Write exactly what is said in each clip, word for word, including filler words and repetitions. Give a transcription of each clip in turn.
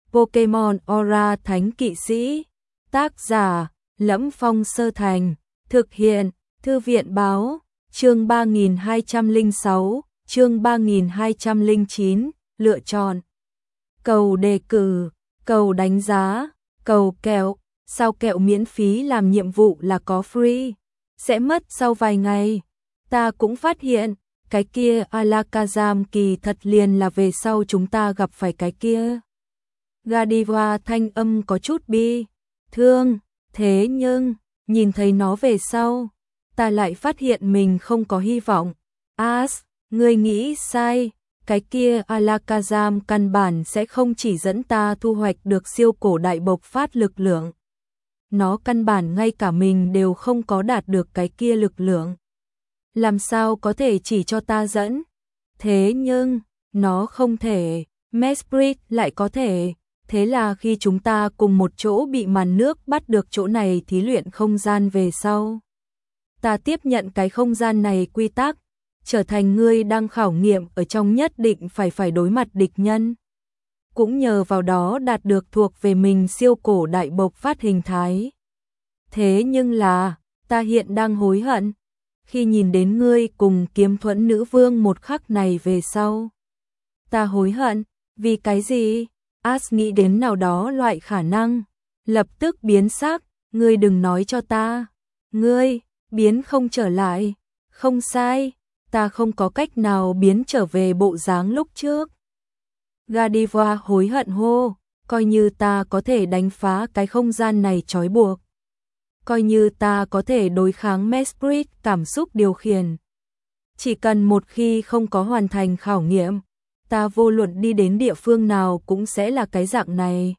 Pokemon Aura Thánh Kỵ Sĩ. Tác giả: Lẫm Phong Sơ Thành. Thực hiện: Thư viện Báo. Chương ba nghìn hai trăm lẻ sáu, chương ba nghìn hai trăm lẻ chín. Lựa chọn. Cầu đề cử, cầu đánh giá, cầu kẹo. Sao kẹo miễn phí làm nhiệm vụ là có free? Sẽ mất sau vài ngày. Ta cũng phát hiện, cái kia Alakazam kỳ thật liền là về sau chúng ta gặp phải cái kia. Godiva thanh âm có chút bi thương, thế nhưng, nhìn thấy nó về sau, ta lại phát hiện mình không có hy vọng. As, ngươi nghĩ sai, cái kia Alakazam căn bản sẽ không chỉ dẫn ta thu hoạch được siêu cổ đại bộc phát lực lượng. Nó căn bản ngay cả mình đều không có đạt được cái kia lực lượng. Làm sao có thể chỉ cho ta dẫn? Thế nhưng, nó không thể, Mesprit lại có thể. Thế là khi chúng ta cùng một chỗ bị màn nước bắt được chỗ này thí luyện không gian về sau. Ta tiếp nhận cái không gian này quy tắc, trở thành ngươi đang khảo nghiệm ở trong nhất định phải phải đối mặt địch nhân. Cũng nhờ vào đó đạt được thuộc về mình siêu cổ đại bộc phát hình thái. Thế nhưng là, ta hiện đang hối hận. Khi nhìn đến ngươi cùng Kiếm Thuẫn nữ vương một khắc này về sau. Ta hối hận, vì cái gì? As nghĩ đến nào đó loại khả năng. Lập tức biến sắc, ngươi đừng nói cho ta. Ngươi, biến không trở lại. Không sai, ta không có cách nào biến trở về bộ dáng lúc trước. Godiva hối hận hô, coi như ta có thể đánh phá cái không gian này trói buộc. Coi như ta có thể đối kháng Mesprit cảm xúc điều khiển. Chỉ cần một khi không có hoàn thành khảo nghiệm, ta vô luận đi đến địa phương nào cũng sẽ là cái dạng này.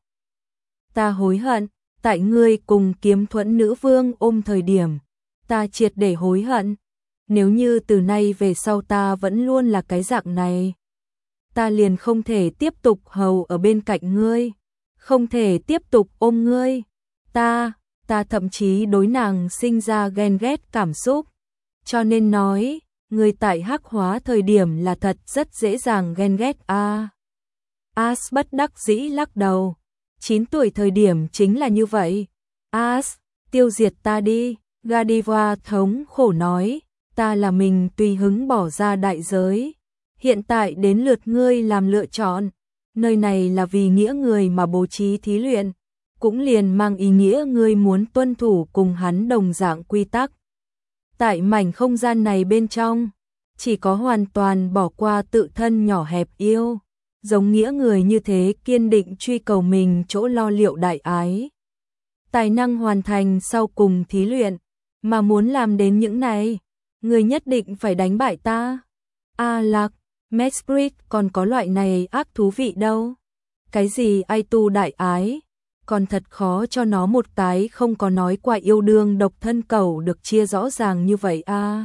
Ta hối hận, tại ngươi cùng Kiếm Thuẫn nữ vương ôm thời điểm, ta triệt để hối hận. Nếu như từ nay về sau ta vẫn luôn là cái dạng này, ta liền không thể tiếp tục hầu ở bên cạnh ngươi, không thể tiếp tục ôm ngươi. Ta, ta thậm chí đối nàng sinh ra ghen ghét cảm xúc. Cho nên nói, người tại hắc hóa thời điểm là thật rất dễ dàng ghen ghét a. À. As bất đắc dĩ lắc đầu. chín tuổi thời điểm chính là như vậy. As, tiêu diệt ta đi. Godiva thống khổ nói, ta là mình tùy hứng bỏ ra đại giới. Hiện tại đến lượt ngươi làm lựa chọn. Nơi này là vì nghĩa người mà bố trí thí luyện. Cũng liền mang ý nghĩa ngươi muốn tuân thủ cùng hắn đồng dạng quy tắc. Tại mảnh không gian này bên trong, chỉ có hoàn toàn bỏ qua tự thân nhỏ hẹp yêu, giống nghĩa người như thế kiên định truy cầu mình chỗ lo liệu đại ái. Tài năng hoàn thành sau cùng thí luyện, mà muốn làm đến những này, người nhất định phải đánh bại ta. A Lạc, Mesprit còn có loại này ác thú vị đâu. Cái gì ai tu đại ái? Còn thật khó cho nó một cái không có nói qua yêu đương độc thân cầu được chia rõ ràng như vậy a. À.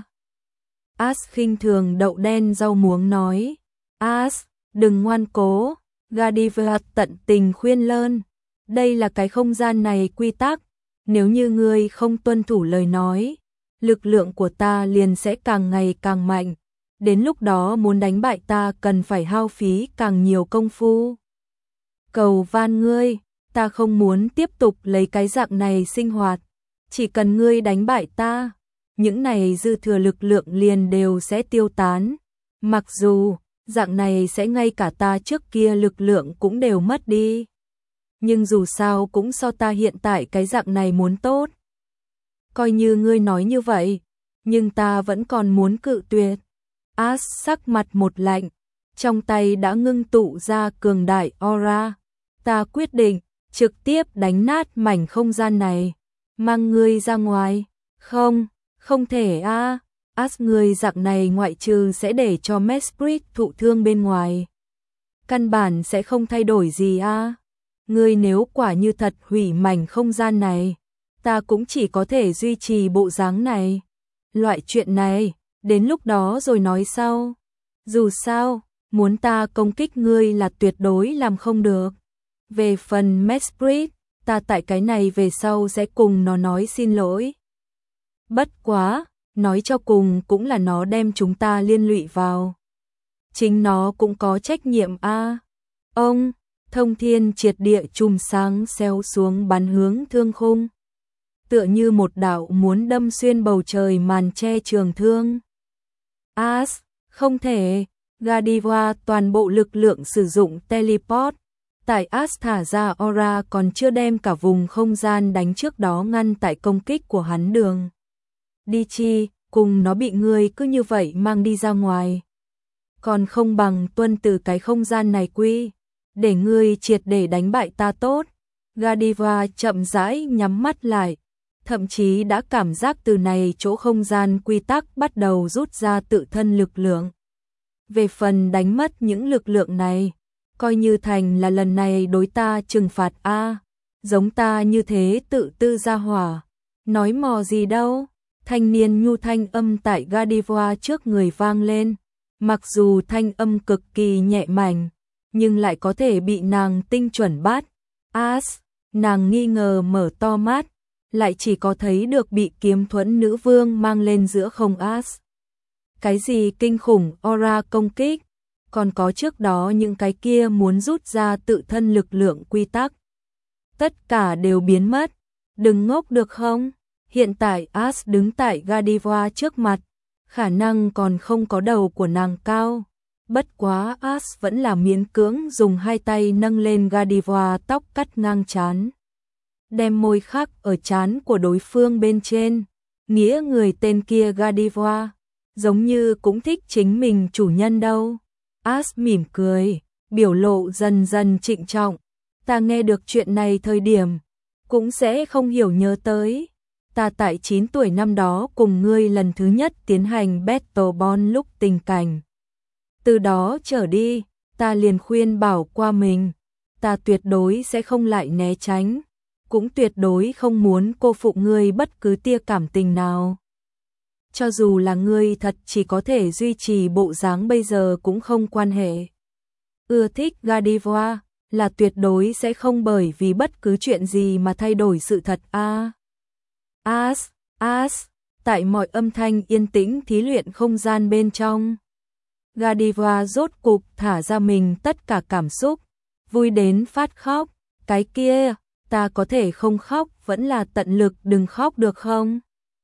As khinh thường đậu đen rau muống nói. As, đừng ngoan cố. Godiva tận tình khuyên lơn. Đây là cái không gian này quy tắc. Nếu như ngươi không tuân thủ lời nói, lực lượng của ta liền sẽ càng ngày càng mạnh. Đến lúc đó muốn đánh bại ta cần phải hao phí càng nhiều công phu. Cầu van ngươi. Ta không muốn tiếp tục lấy cái dạng này sinh hoạt. Chỉ cần ngươi đánh bại ta, những này dư thừa lực lượng liền đều sẽ tiêu tán. Mặc dù, dạng này sẽ ngay cả ta trước kia lực lượng cũng đều mất đi. Nhưng dù sao cũng so ta hiện tại cái dạng này muốn tốt. Coi như ngươi nói như vậy, nhưng ta vẫn còn muốn cự tuyệt. As sắc mặt một lạnh, trong tay đã ngưng tụ ra cường đại aura. Ta quyết định trực tiếp đánh nát mảnh không gian này, mang ngươi ra ngoài. Không, không thể a. À. As ngươi dạng này ngoại trừ sẽ để cho Mesprit thụ thương bên ngoài, căn bản sẽ không thay đổi gì a. À. Ngươi nếu quả như thật hủy mảnh không gian này, ta cũng chỉ có thể duy trì bộ dáng này. Loại chuyện này, đến lúc đó rồi nói sau. Dù sao, muốn ta công kích ngươi là tuyệt đối làm không được. Về phần Mesprit, ta tại cái này về sau sẽ cùng nó nói xin lỗi. Bất quá, nói cho cùng cũng là nó đem chúng ta liên lụy vào. Chính nó cũng có trách nhiệm a. À. Ông, thông thiên triệt địa chùm sáng xéo xuống bắn hướng thương khung. Tựa như một đạo muốn đâm xuyên bầu trời màn che trường thương. As, không thể, Gardevoir toàn bộ lực lượng sử dụng teleport. Tại As thả ra aura còn chưa đem cả vùng không gian đánh trước đó ngăn tại công kích của hắn đường. Đi chi, cùng nó bị người cứ như vậy mang đi ra ngoài. Còn không bằng tuân từ cái không gian này quy, để ngươi triệt để đánh bại ta tốt. Gardevoir chậm rãi nhắm mắt lại, thậm chí đã cảm giác từ này chỗ không gian quy tắc bắt đầu rút ra tự thân lực lượng. Về phần đánh mất những lực lượng này, coi như thành là lần này đối ta trừng phạt a, giống ta như thế tự tư ra hỏa, nói mò gì đâu. Thanh niên nhu thanh âm tại Gardevoir trước người vang lên, mặc dù thanh âm cực kỳ nhẹ mảnh, nhưng lại có thể bị nàng tinh chuẩn bắt. As, nàng nghi ngờ mở to mắt, lại chỉ có thấy được bị kiếm thuẫn nữ vương mang lên giữa không. As, cái gì kinh khủng aura công kích, còn có trước đó những cái kia muốn rút ra tự thân lực lượng quy tắc. Tất cả đều biến mất, đừng ngốc được không? Hiện tại As đứng tại Gardevoir trước mặt, khả năng còn không có đầu của nàng cao. Bất quá As vẫn là miễn cưỡng dùng hai tay nâng lên Gardevoir tóc cắt ngang trán, đem môi khắc ở trán của đối phương bên trên, nghĩa người tên kia Gardevoir, giống như cũng thích chính mình chủ nhân đâu. As mỉm cười, biểu lộ dần dần trịnh trọng, ta nghe được chuyện này thời điểm, cũng sẽ không hiểu nhớ tới. Ta tại chín tuổi năm đó cùng ngươi lần thứ nhất tiến hành Battle Bond lúc tình cảnh. Từ đó trở đi, ta liền khuyên bảo qua mình, ta tuyệt đối sẽ không lại né tránh, cũng tuyệt đối không muốn cô phụ ngươi bất cứ tia cảm tình nào. Cho dù là ngươi thật chỉ có thể duy trì bộ dáng bây giờ cũng không quan hệ. Ưa thích Gardevoir là tuyệt đối sẽ không bởi vì bất cứ chuyện gì mà thay đổi sự thật a. As, As, tại mọi âm thanh yên tĩnh thí luyện không gian bên trong, Gardevoir rốt cục thả ra mình tất cả cảm xúc, vui đến phát khóc. Cái kia, ta có thể không khóc vẫn là tận lực đừng khóc được không?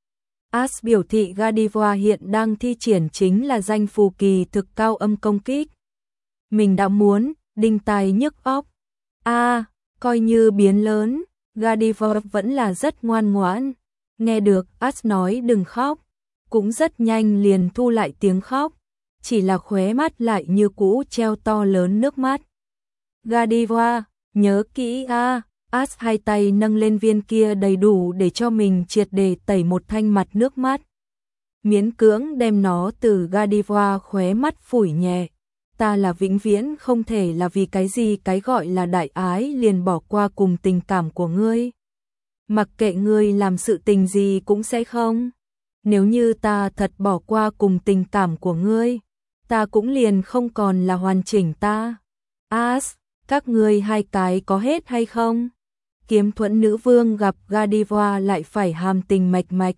As biểu thị Gardevoir hiện đang thi triển chính là danh phù kỳ thực cao âm công kích. Mình đã muốn, đinh tai nhức óc. A, à, coi như biến lớn, Gardevoir vẫn là rất ngoan ngoãn. Nghe được As nói đừng khóc, cũng rất nhanh liền thu lại tiếng khóc, chỉ là khóe mắt lại như cũ treo to lớn nước mắt. Gardevoir, nhớ kỹ a. À, As hai tay nâng lên viên kia đầy đủ để cho mình triệt để tẩy một thanh mặt nước mắt. Miễn cưỡng đem nó từ Gardevoir khóe mắt phủi nhẹ. Ta là vĩnh viễn không thể là vì cái gì cái gọi là đại ái liền bỏ qua cùng tình cảm của ngươi. Mặc kệ ngươi làm sự tình gì cũng sẽ không. Nếu như ta thật bỏ qua cùng tình cảm của ngươi, ta cũng liền không còn là hoàn chỉnh ta. As, các ngươi hai cái có hết hay không? Kiếm thuẫn nữ vương gặp Gardevoir lại phải hàm tình mạch mạch.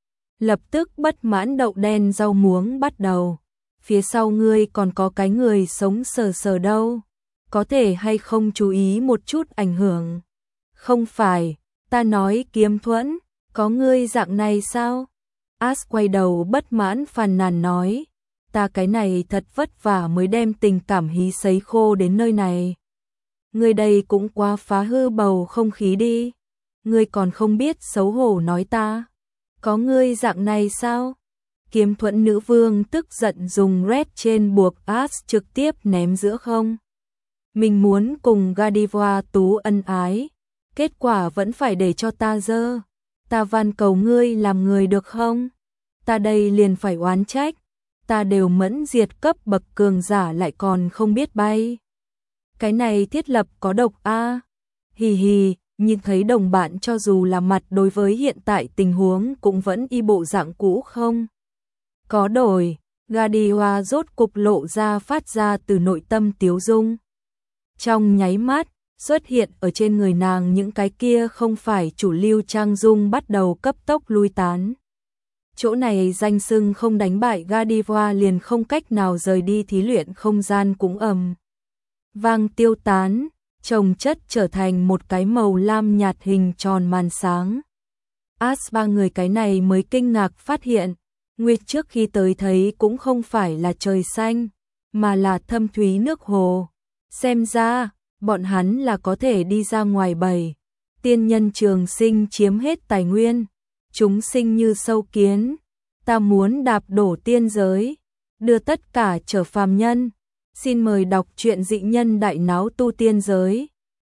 Lập tức bất mãn đậu đen rau muống bắt đầu. Phía sau ngươi còn có cái người sống sờ sờ đâu. Có thể hay không chú ý một chút ảnh hưởng? Không phải, ta nói kiếm thuẫn, có ngươi dạng này sao? As quay đầu bất mãn phàn nàn nói. Ta cái này thật vất vả mới đem tình cảm hí sấy khô đến nơi này. Ngươi đây cũng quá phá hư bầu không khí đi. Ngươi còn không biết xấu hổ nói ta. Có ngươi dạng này sao? Kiếm thuẫn nữ vương tức giận dùng red trên buộc As trực tiếp ném giữa không. Mình muốn cùng Gardevoir tú ân ái. Kết quả vẫn phải để cho ta dơ. Ta van cầu ngươi làm người được không? Ta đây liền phải oán trách. Ta đều mẫn diệt cấp bậc cường giả lại còn không biết bay. Cái này thiết lập có độc a. À. Hì hì, nhìn thấy đồng bạn cho dù là mặt đối với hiện tại tình huống cũng vẫn y bộ dạng cũ không? Có đổi, Gardevoir rốt cục lộ ra phát ra từ nội tâm tiếu dung. Trong nháy mắt, xuất hiện ở trên người nàng những cái kia không phải chủ lưu trang dung bắt đầu cấp tốc lui tán. Chỗ này danh xưng không đánh bại Gardevoir liền không cách nào rời đi thí luyện không gian cũng ầm vang tiêu tán, trồng chất trở thành một cái màu lam nhạt hình tròn màn sáng. As ba người cái này mới kinh ngạc phát hiện, Nguyệt trước khi tới thấy cũng không phải là trời xanh, mà là thâm thúy nước hồ. Xem ra, bọn hắn là có thể đi ra ngoài bầy. Tiên nhân trường sinh chiếm hết tài nguyên, chúng sinh như sâu kiến. Ta muốn đạp đổ tiên giới, đưa tất cả trở phàm nhân. Xin mời đọc truyện Dị Nhân Đại Náo Tu Tiên Giới.